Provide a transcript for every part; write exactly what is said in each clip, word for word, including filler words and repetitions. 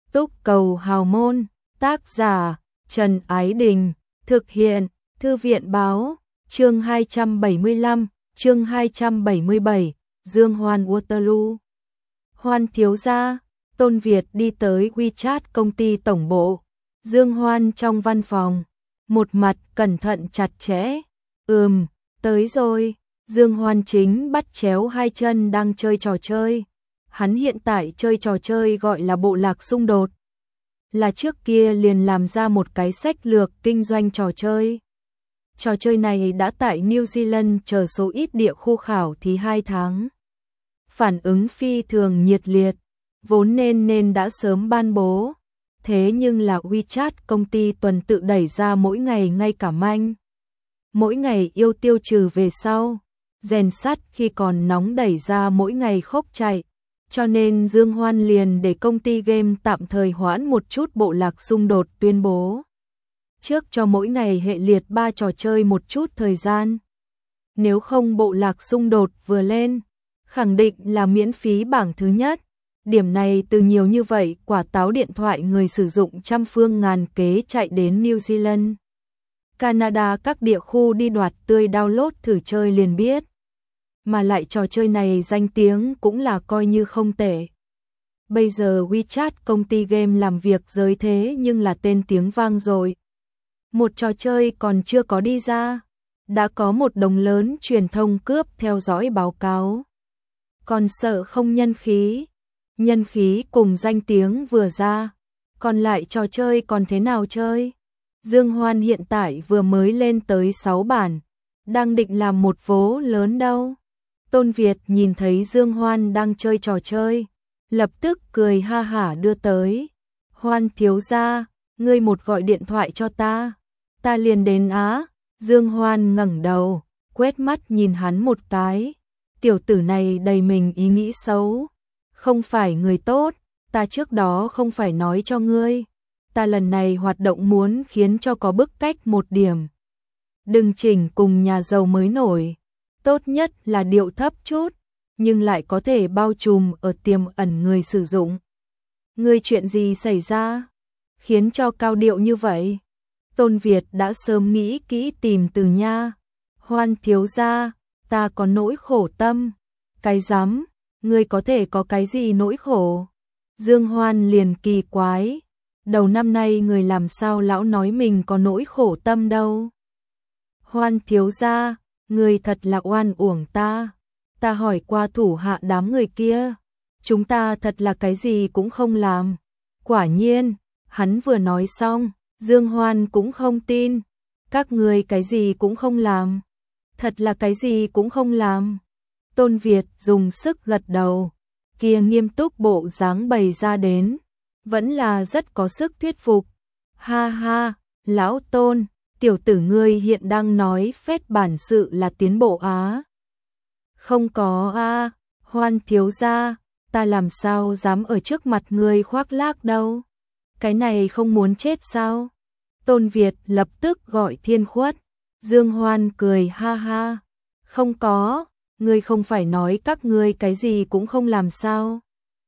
Túc Cầu Hào Môn, tác giả Trần Ái Đình, thực hiện Thư viện Báo, chương hai trăm bảy mươi lăm, chương hai trăm bảy mươi bảy, Dương Hoan Waterloo. Hoan thiếu gia, Tôn Việt đi tới WeChat công ty tổng bộ, Dương Hoan trong văn phòng, một mặt cẩn thận chặt chẽ, ừm, tới rồi, Dương Hoan chính bắt chéo hai chân đang chơi trò chơi. Hắn hiện tại chơi trò chơi gọi là bộ lạc xung đột. Là trước kia liền làm ra một cái sách lược kinh doanh trò chơi. Trò chơi này đã tại New Zealand chờ số ít địa khu khảo thí hai tháng. Phản ứng phi thường nhiệt liệt, vốn nên nên đã sớm ban bố. Thế nhưng là WeChat công ty tuần tự đẩy ra mỗi ngày ngay cả manh. Mỗi ngày yêu tiêu trừ về sau, rèn sắt khi còn nóng đẩy ra mỗi ngày khốc chạy. Cho nên Dương Hoan liền để công ty game tạm thời hoãn một chút bộ lạc xung đột tuyên bố. Trước cho mỗi ngày hệ liệt ba trò chơi một chút thời gian. Nếu không bộ lạc xung đột vừa lên, khẳng định là miễn phí bảng thứ nhất. Điểm này từ nhiều như vậy quả táo điện thoại người sử dụng trăm phương ngàn kế chạy đến New Zealand, Canada các địa khu đi đoạt tươi download thử chơi liền biết. Mà lại trò chơi này danh tiếng cũng là coi như không tệ. Bây giờ WeChat công ty game làm việc giới thế nhưng là tên tiếng vang rồi. Một trò chơi còn chưa có đi ra, đã có một đồng lớn truyền thông cướp theo dõi báo cáo. Còn sợ không nhân khí, nhân khí cùng danh tiếng vừa ra, còn lại trò chơi còn thế nào chơi? Dương Hoan hiện tại vừa mới lên tới sáu bản, đang định làm một vố lớn đâu. Tôn Việt nhìn thấy Dương Hoan đang chơi trò chơi, lập tức cười ha hả đưa tới. Hoan thiếu gia, ngươi một gọi điện thoại cho ta, ta liền đến á. Dương Hoan ngẩng đầu, quét mắt nhìn hắn một cái. Tiểu tử này đầy mình ý nghĩ xấu, không phải người tốt, ta trước đó không phải nói cho ngươi. Ta lần này hoạt động muốn khiến cho có bức cách một điểm. Đừng chỉnh cùng nhà giàu mới nổi. Tốt nhất là điệu thấp chút, nhưng lại có thể bao trùm ở tiềm ẩn người sử dụng. Ngươi chuyện gì xảy ra, khiến cho cao điệu như vậy? Tôn Việt đã sớm nghĩ kỹ tìm từ nha. Hoan thiếu gia, ta có nỗi khổ tâm. Cái dám, ngươi có thể có cái gì nỗi khổ? Dương Hoan liền kỳ quái. Đầu năm nay người làm sao lão nói mình có nỗi khổ tâm đâu. Hoan thiếu gia, người thật là oan uổng ta. Ta hỏi qua thủ hạ đám người kia, chúng ta thật là cái gì cũng không làm. Quả nhiên, hắn vừa nói xong, Dương Hoan cũng không tin. Các người cái gì cũng không làm. Thật là cái gì cũng không làm. Tôn Việt dùng sức gật đầu, kia nghiêm túc bộ dáng bày ra đến, vẫn là rất có sức thuyết phục. Ha ha, lão Tôn, tiểu tử ngươi hiện đang nói phét bản sự là tiến bộ á. Không có a, Hoan thiếu gia, ta làm sao dám ở trước mặt ngươi khoác lác đâu. Cái này không muốn chết sao? Tôn Việt lập tức gọi Thiên Khuất. Dương Hoan cười ha ha. Không có, ngươi không phải nói các ngươi cái gì cũng không làm sao?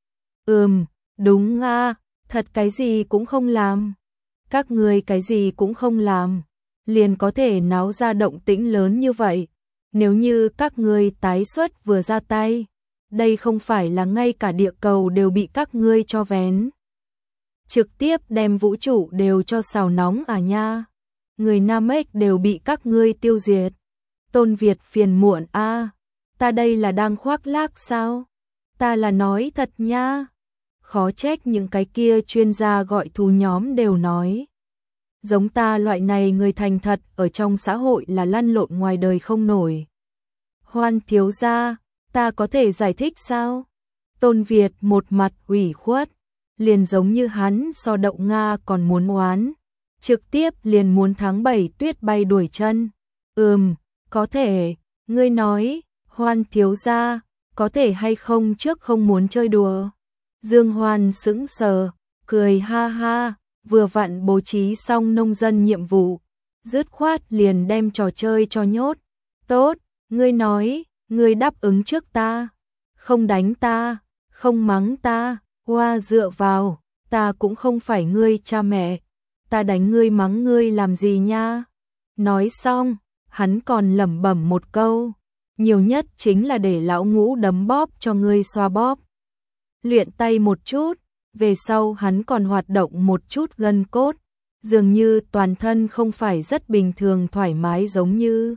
Ừm, đúng a, thật cái gì cũng không làm. Các ngươi cái gì cũng không làm, liền có thể náo ra động tĩnh lớn như vậy. Nếu như các ngươi tái xuất vừa ra tay, đây không phải là ngay cả địa cầu đều bị các ngươi cho vén. Trực tiếp đem vũ trụ đều cho xào nóng à nha. Người Nam Ếch đều bị các ngươi tiêu diệt. Tôn Việt phiền muộn a, ta đây là đang khoác lác sao? Ta là nói thật nha. Khó trách những cái kia chuyên gia gọi thú nhóm đều nói. Giống ta loại này người thành thật ở trong xã hội là lăn lộn ngoài đời không nổi. Hoan thiếu gia, ta có thể giải thích sao? Tôn Việt một mặt ủy khuất, liền giống như hắn so đậu Nga còn muốn oán. Trực tiếp liền muốn tháng bảy tuyết bay đuổi chân. Ừm, có thể, ngươi nói, Hoan thiếu gia, có thể hay không trước không muốn chơi đùa. Dương Hoan sững sờ, cười ha ha, vừa vặn bố trí xong nông dân nhiệm vụ, dứt khoát liền đem trò chơi cho nhốt. Tốt, ngươi nói, ngươi đáp ứng trước ta, không đánh ta, không mắng ta, hoa dựa vào, ta cũng không phải ngươi cha mẹ, ta đánh ngươi mắng ngươi làm gì nha. Nói xong, hắn còn lẩm bẩm một câu, nhiều nhất chính là để lão Ngũ đấm bóp cho ngươi xoa bóp. Luyện tay một chút, về sau hắn còn hoạt động một chút gân cốt, dường như toàn thân không phải rất bình thường thoải mái giống như.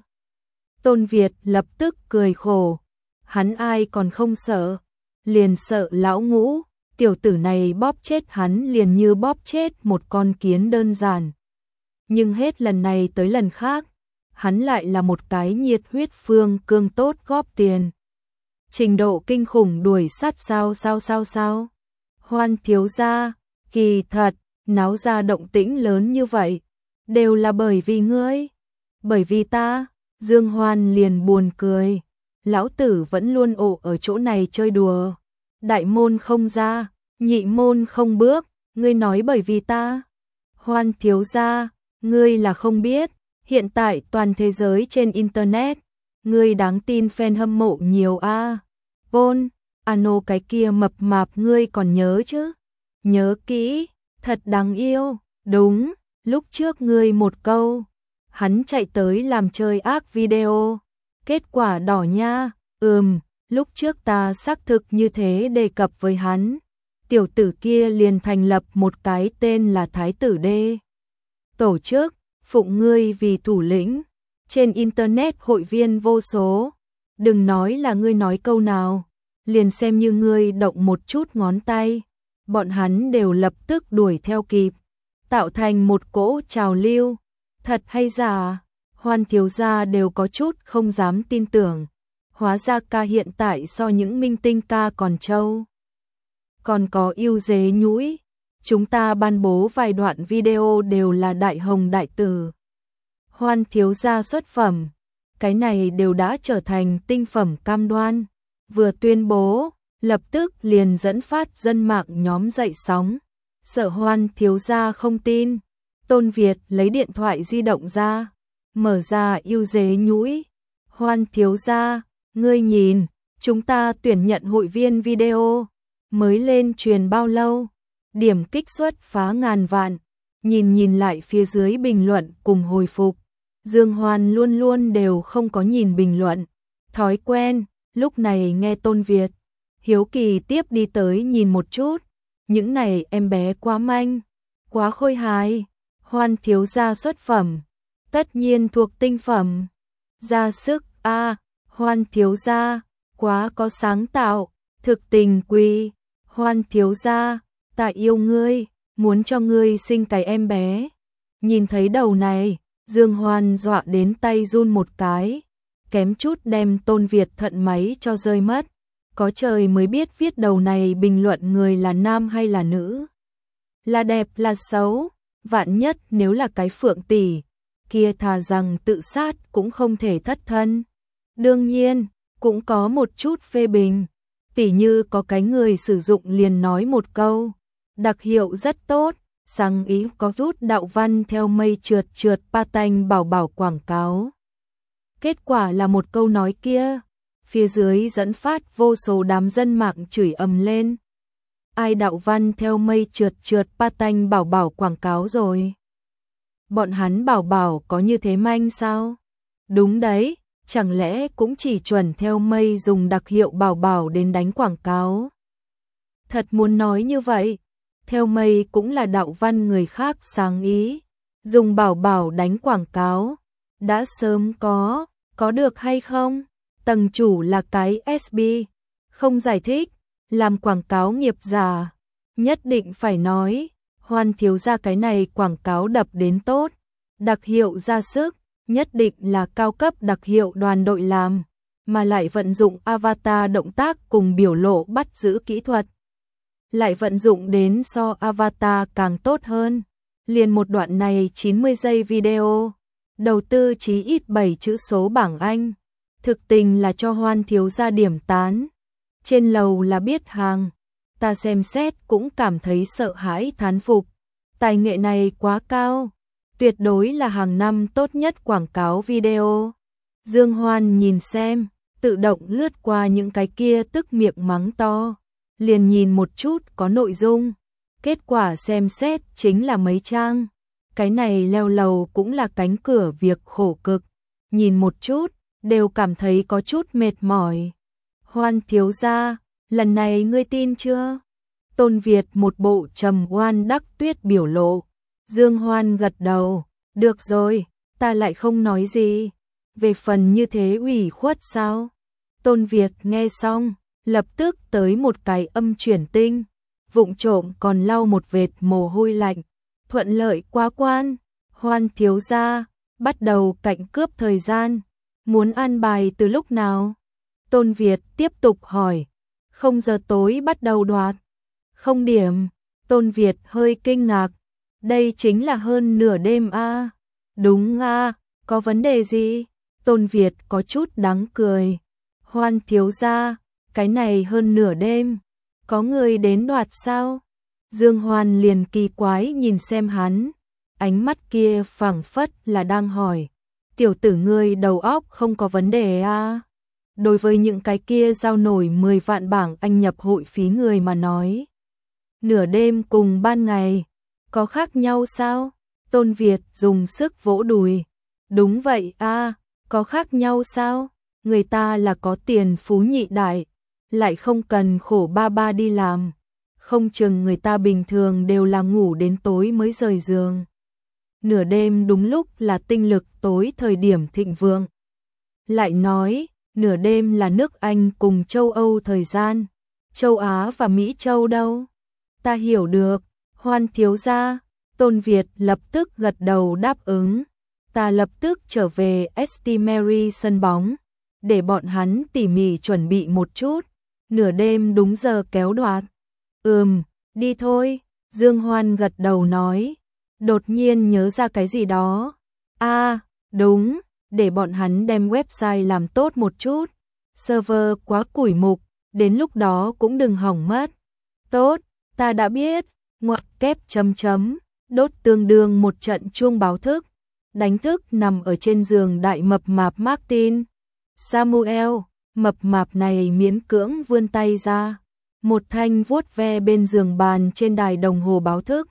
Tôn Việt lập tức cười khổ, hắn ai còn không sợ, liền sợ lão Ngũ, tiểu tử này bóp chết hắn liền như bóp chết một con kiến đơn giản. Nhưng hết lần này tới lần khác, hắn lại là một cái nhiệt huyết phương cương tốt góp tiền. Trình độ kinh khủng đuổi sát sao sao sao sao. Hoan thiếu gia, kỳ thật, náo ra động tĩnh lớn như vậy, đều là bởi vì ngươi. Bởi vì ta, Dương Hoan liền buồn cười. Lão tử vẫn luôn ổ ở chỗ này chơi đùa. Đại môn không ra, nhị môn không bước, ngươi nói bởi vì ta. Hoan thiếu gia, ngươi là không biết, hiện tại toàn thế giới trên internet, ngươi đáng tin fan hâm mộ nhiều a. À. Pôn, ano cái kia mập mạp ngươi còn nhớ chứ? Nhớ kỹ, thật đáng yêu, đúng, lúc trước ngươi một câu, hắn chạy tới làm chơi ác video, kết quả đỏ nha, ừm, lúc trước ta xác thực như thế đề cập với hắn, tiểu tử kia liền thành lập một cái tên là Thái tử Đê. Tổ chức, phụng ngươi vì thủ lĩnh, trên internet hội viên vô số, đừng nói là ngươi nói câu nào, liền xem như ngươi động một chút ngón tay, bọn hắn đều lập tức đuổi theo kịp, tạo thành một cỗ trào lưu, thật hay giả, Hoan thiếu gia đều có chút không dám tin tưởng, hóa ra ca hiện tại so những minh tinh ca còn trâu. Còn có yêu dế nhũi, chúng ta ban bố vài đoạn video đều là đại hồng đại tử. Hoan thiếu gia xuất phẩm, cái này đều đã trở thành tinh phẩm cam đoan, vừa tuyên bố, lập tức liền dẫn phát dân mạng nhóm dậy sóng. Sợ Hoan thiếu gia không tin, Tôn Việt lấy điện thoại di động ra, mở ra yêu dế nhũi. Hoan thiếu gia, ngươi nhìn, chúng ta tuyển nhận hội viên video, mới lên truyền bao lâu, điểm kích xuất phá ngàn vạn, nhìn nhìn lại phía dưới bình luận cùng hồi phục. Dương Hoan luôn luôn đều không có nhìn bình luận, thói quen, lúc này nghe Tôn Việt, hiếu kỳ tiếp đi tới nhìn một chút, những này em bé quá manh, quá khôi hài, Hoan thiếu gia xuất phẩm, tất nhiên thuộc tinh phẩm, ra sức a, à, Hoan thiếu gia, quá có sáng tạo, thực tình quy, Hoan thiếu gia, ta yêu ngươi, muốn cho ngươi sinh cái em bé. Nhìn thấy đầu này, Dương Hoan dọa đến tay run một cái, kém chút đem Tôn Việt thận máy cho rơi mất. Có trời mới biết viết đầu này bình luận người là nam hay là nữ, là đẹp là xấu, vạn nhất nếu là cái Phượng tỷ, kia thà rằng tự sát cũng không thể thất thân. Đương nhiên, cũng có một chút phê bình, tỉ như có cái người sử dụng liền nói một câu, đặc hiệu rất tốt, sáng ý có rút đạo văn theo mây trượt trượt pa tanh bảo bảo quảng cáo. Kết quả là một câu nói kia, phía dưới dẫn phát vô số đám dân mạng chửi ầm lên. Ai đạo văn theo mây trượt trượt pa tanh bảo bảo quảng cáo rồi? Bọn hắn bảo bảo có như thế manh sao? Đúng đấy, chẳng lẽ cũng chỉ chuẩn theo mây dùng đặc hiệu bảo bảo đến đánh quảng cáo? Thật muốn nói như vậy, theo mây cũng là đạo văn người khác sáng ý, dùng bảo bảo đánh quảng cáo, đã sớm có, có được hay không? Tầng chủ là cái ét bê, không giải thích, làm quảng cáo nghiệp giả, nhất định phải nói, Hoan thiếu gia cái này quảng cáo đập đến tốt, đặc hiệu ra sức, nhất định là cao cấp đặc hiệu đoàn đội làm, mà lại vận dụng avatar động tác cùng biểu lộ bắt giữ kỹ thuật. Lại vận dụng đến so avatar càng tốt hơn, liền một đoạn này chín mươi giây video, đầu tư chí ít bảy chữ số bảng Anh. Thực tình là cho Hoan thiếu gia điểm tán. Trên lầu là biết hàng, ta xem xét cũng cảm thấy sợ hãi thán phục. Tài nghệ này quá cao, tuyệt đối là hàng năm tốt nhất quảng cáo video. Dương Hoan nhìn xem, tự động lướt qua những cái kia tức miệng mắng to, liền nhìn một chút có nội dung. Kết quả xem xét chính là mấy trang. Cái này leo lầu cũng là cánh cửa việc khổ cực. Nhìn một chút, đều cảm thấy có chút mệt mỏi. Hoan thiếu gia, lần này ngươi tin chưa? Tôn Việt một bộ trầm oan đắc tuyết biểu lộ. Dương Hoan gật đầu, được rồi, ta lại không nói gì. Về phần như thế ủy khuất sao? Tôn Việt nghe xong, lập tức tới một cái âm chuyển tinh. Vụng trộm còn lau một vệt mồ hôi lạnh. Thuận lợi quá quan, Hoan thiếu gia, bắt đầu cạnh cướp thời gian. Muốn an bài từ lúc nào? Tôn Việt tiếp tục hỏi. Không giờ tối bắt đầu đoạt. Không điểm. Tôn Việt hơi kinh ngạc. Đây chính là hơn nửa đêm a. À? Đúng a, à, có vấn đề gì? Tôn Việt có chút đáng cười. Hoan thiếu gia, cái này hơn nửa đêm. Có người đến đoạt sao? Dương Hoan liền kỳ quái nhìn xem hắn. Ánh mắt kia phảng phất là đang hỏi. Tiểu tử ngươi đầu óc không có vấn đề à? Đối với những cái kia giao nổi mười vạn bảng anh nhập hội phí người mà nói. Nửa đêm cùng ban ngày, có khác nhau sao? Tôn Việt dùng sức vỗ đùi. Đúng vậy a, à, có khác nhau sao? Người ta là có tiền phú nhị đại, lại không cần khổ ba ba đi làm. Không chừng người ta bình thường đều là ngủ đến tối mới rời giường. Nửa đêm đúng lúc là tinh lực tối thời điểm thịnh vượng. Lại nói, nửa đêm là nước Anh cùng châu Âu thời gian. Châu Á và Mỹ Châu đâu? Ta hiểu được, Hoan thiếu gia. Tôn Việt lập tức gật đầu đáp ứng. Ta lập tức trở về ét tê Mary sân bóng, để bọn hắn tỉ mỉ chuẩn bị một chút. Nửa đêm đúng giờ kéo đoạt. Ừm, đi thôi, Dương Hoan gật đầu nói. Đột nhiên nhớ ra cái gì đó. A, à, đúng, để bọn hắn đem website làm tốt một chút. Server quá củi mục, đến lúc đó cũng đừng hỏng mất. Tốt, ta đã biết. Ngoặc kép chấm chấm, đốt tương đương một trận chuông báo thức. Đánh thức nằm ở trên giường đại mập mạp Martin. Samuel, mập mạp này miễn cưỡng vươn tay ra. Một thanh vuốt ve bên giường bàn trên đài đồng hồ báo thức.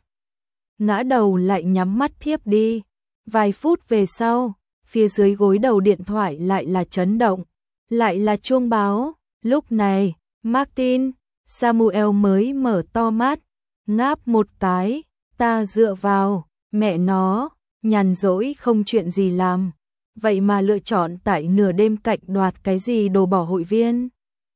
Ngã đầu lại nhắm mắt thiếp đi. Vài phút về sau, phía dưới gối đầu điện thoại lại là chấn động. Lại là chuông báo. Lúc này, Martin, Samuel mới mở to mắt. Ngáp một cái, ta dựa vào, mẹ nó, nhàn rỗi không chuyện gì làm. Vậy mà lựa chọn tại nửa đêm cạnh đoạt cái gì đồ bỏ hội viên.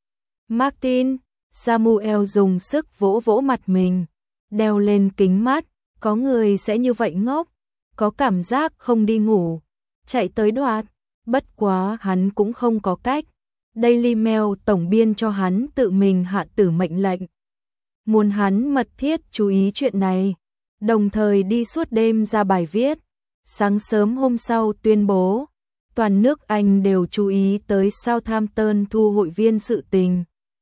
Martin, Samuel dùng sức vỗ vỗ mặt mình, đeo lên kính mắt, có người sẽ như vậy ngốc, có cảm giác không đi ngủ, chạy tới đoạt, bất quá hắn cũng không có cách. Daily Mail tổng biên cho hắn tự mình hạ tử mệnh lệnh. Muốn hắn mật thiết chú ý chuyện này, đồng thời đi suốt đêm ra bài viết. Sáng sớm hôm sau tuyên bố, toàn nước Anh đều chú ý tới Southampton thu hội viên sự tình.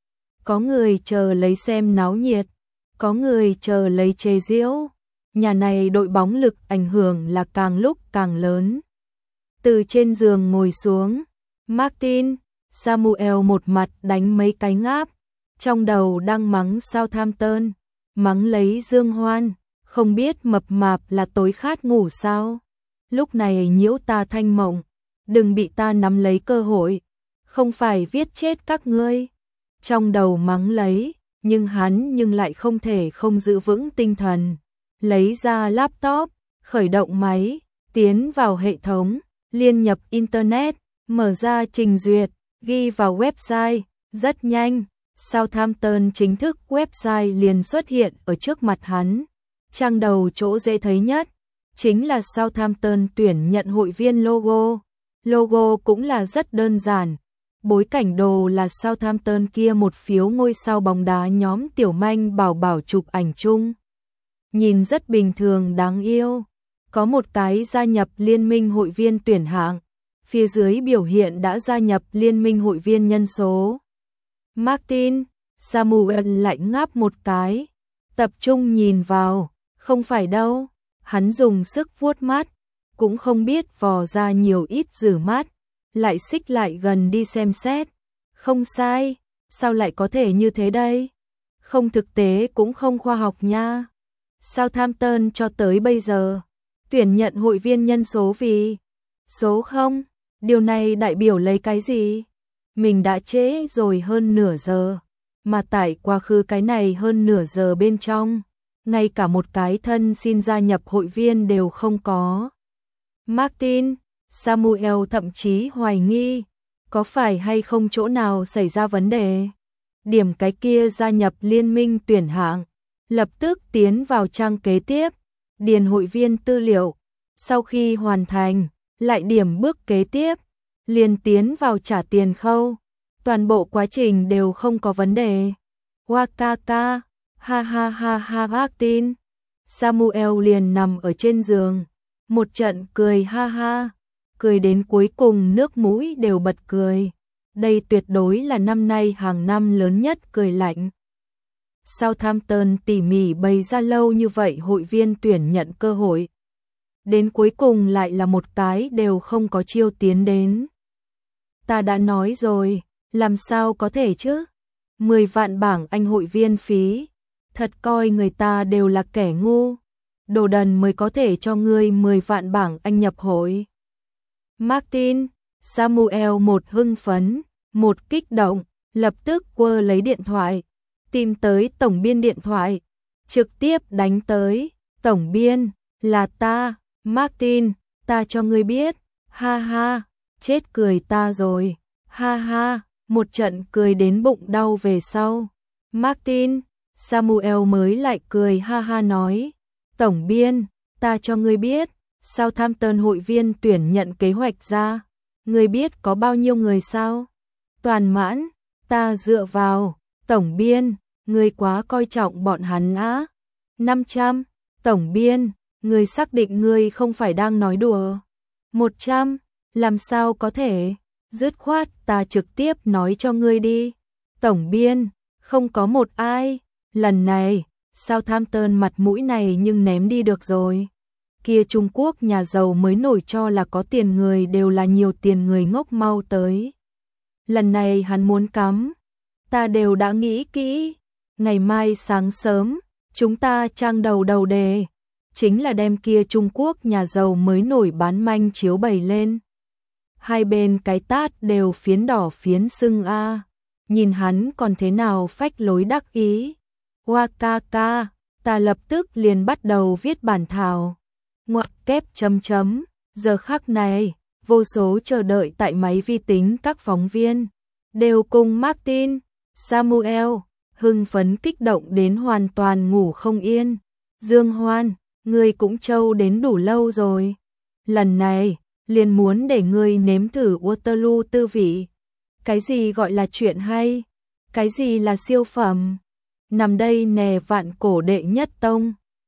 Có người chờ lấy xem náo nhiệt, có người chờ lấy chê giễu. Nhà này đội bóng lực ảnh hưởng là càng lúc càng lớn. Từ trên giường ngồi xuống, Martin, Samuel một mặt đánh mấy cái ngáp, trong đầu đang mắng Southampton, mắng lấy Dương Hoan, không biết mập mạp là tối khát ngủ sao. Lúc này nhiễu ta thanh mộng, đừng bị ta nắm lấy cơ hội, không phải viết chết các ngươi. Trong đầu mắng lấy, nhưng hắn nhưng lại không thể không giữ vững tinh thần. Lấy ra laptop, khởi động máy, tiến vào hệ thống, liên nhập Internet, mở ra trình duyệt, ghi vào website, rất nhanh. Southampton chính thức website liền xuất hiện ở trước mặt hắn. Trang đầu chỗ dễ thấy nhất chính là Southampton tuyển nhận hội viên logo. Logo cũng là rất đơn giản. Bối cảnh đồ là Southampton kia một phiếu ngôi sao bóng đá nhóm tiểu manh bảo bảo chụp ảnh chung. Nhìn rất bình thường đáng yêu. Có một cái gia nhập liên minh hội viên tuyển hạng. Phía dưới biểu hiện đã gia nhập liên minh hội viên nhân số. Martin, Samuel lại ngáp một cái. Tập trung nhìn vào. Không phải đâu. Hắn dùng sức vuốt mắt. Cũng không biết vò ra nhiều ít rử mắt. Lại xích lại gần đi xem xét. Không sai. Sao lại có thể như thế đây? Không thực tế cũng không khoa học nha. Southampton cho tới bây giờ tuyển nhận hội viên nhân số vì số không, điều này đại biểu lấy cái gì? Mình đã trễ rồi hơn nửa giờ, mà tại quá khứ cái này hơn nửa giờ bên trong, ngay cả một cái thân xin gia nhập hội viên đều không có. Martin, Samuel thậm chí hoài nghi, có phải hay không chỗ nào xảy ra vấn đề? Điểm cái kia gia nhập liên minh tuyển hạng, lập tức tiến vào trang kế tiếp, điền hội viên tư liệu, sau khi hoàn thành, lại điểm bước kế tiếp, liền tiến vào trả tiền khâu, toàn bộ quá trình đều không có vấn đề. Wakaka, ha ha ha ha Martin, Samuel liền nằm ở trên giường, một trận cười ha ha, cười đến cuối cùng nước mũi đều bật cười. Đây tuyệt đối là năm nay hàng năm lớn nhất cười lạnh. Southampton tỉ mỉ bày ra lâu như vậy hội viên tuyển nhận cơ hội. Đến cuối cùng lại là một cái đều không có chiêu tiến đến. Ta đã nói rồi, làm sao có thể chứ? mười vạn bảng Anh hội viên phí, thật coi người ta đều là kẻ ngu. Đồ đần mới có thể cho ngươi mười vạn bảng Anh nhập hội. Martin, Samuel một hưng phấn, một kích động, lập tức quơ lấy điện thoại, tìm tới tổng biên điện thoại, trực tiếp đánh tới. Tổng biên, là ta, Martin, ta cho ngươi biết, ha ha, chết cười ta rồi, ha ha, một trận cười đến bụng đau về sau. Martin, Samuel mới lại cười ha ha nói, tổng biên, ta cho ngươi biết, Southampton hội viên tuyển nhận kế hoạch ra, ngươi biết có bao nhiêu người sao? Toàn mãn, ta dựa vào, tổng biên, ngươi quá coi trọng bọn hắn á. năm trăm, tổng biên, ngươi xác định ngươi không phải đang nói đùa. một trăm, làm sao có thể, dứt khoát ta trực tiếp nói cho ngươi đi. Tổng biên, không có một ai, lần này, Southampton mặt mũi này nhưng ném đi được rồi. Kia Trung Quốc nhà giàu mới nổi cho là có tiền người đều là nhiều tiền người ngốc mau tới. Lần này hắn muốn cắm, ta đều đã nghĩ kỹ, ngày mai sáng sớm, chúng ta trang đầu đầu đề, chính là đem kia Trung Quốc nhà giàu mới nổi bán manh chiếu bày lên. Hai bên cái tát đều phiến đỏ phiến sưng a, nhìn hắn còn thế nào phách lối đắc ý. Wakaka, ta lập tức liền bắt đầu viết bản thảo. Ngoặc kép chấm chấm, giờ khắc này, vô số chờ đợi tại máy vi tính các phóng viên, đều cùng Martin, Samuel, hưng phấn kích động đến hoàn toàn ngủ không yên. Dương Hoan, ngươi cũng trâu đến đủ lâu rồi. Lần này, liền muốn để ngươi nếm thử Waterloo tư vị. Cái gì gọi là chuyện hay? Cái gì là siêu phẩm? Nằm đây nè vạn cổ đệ nhất tông.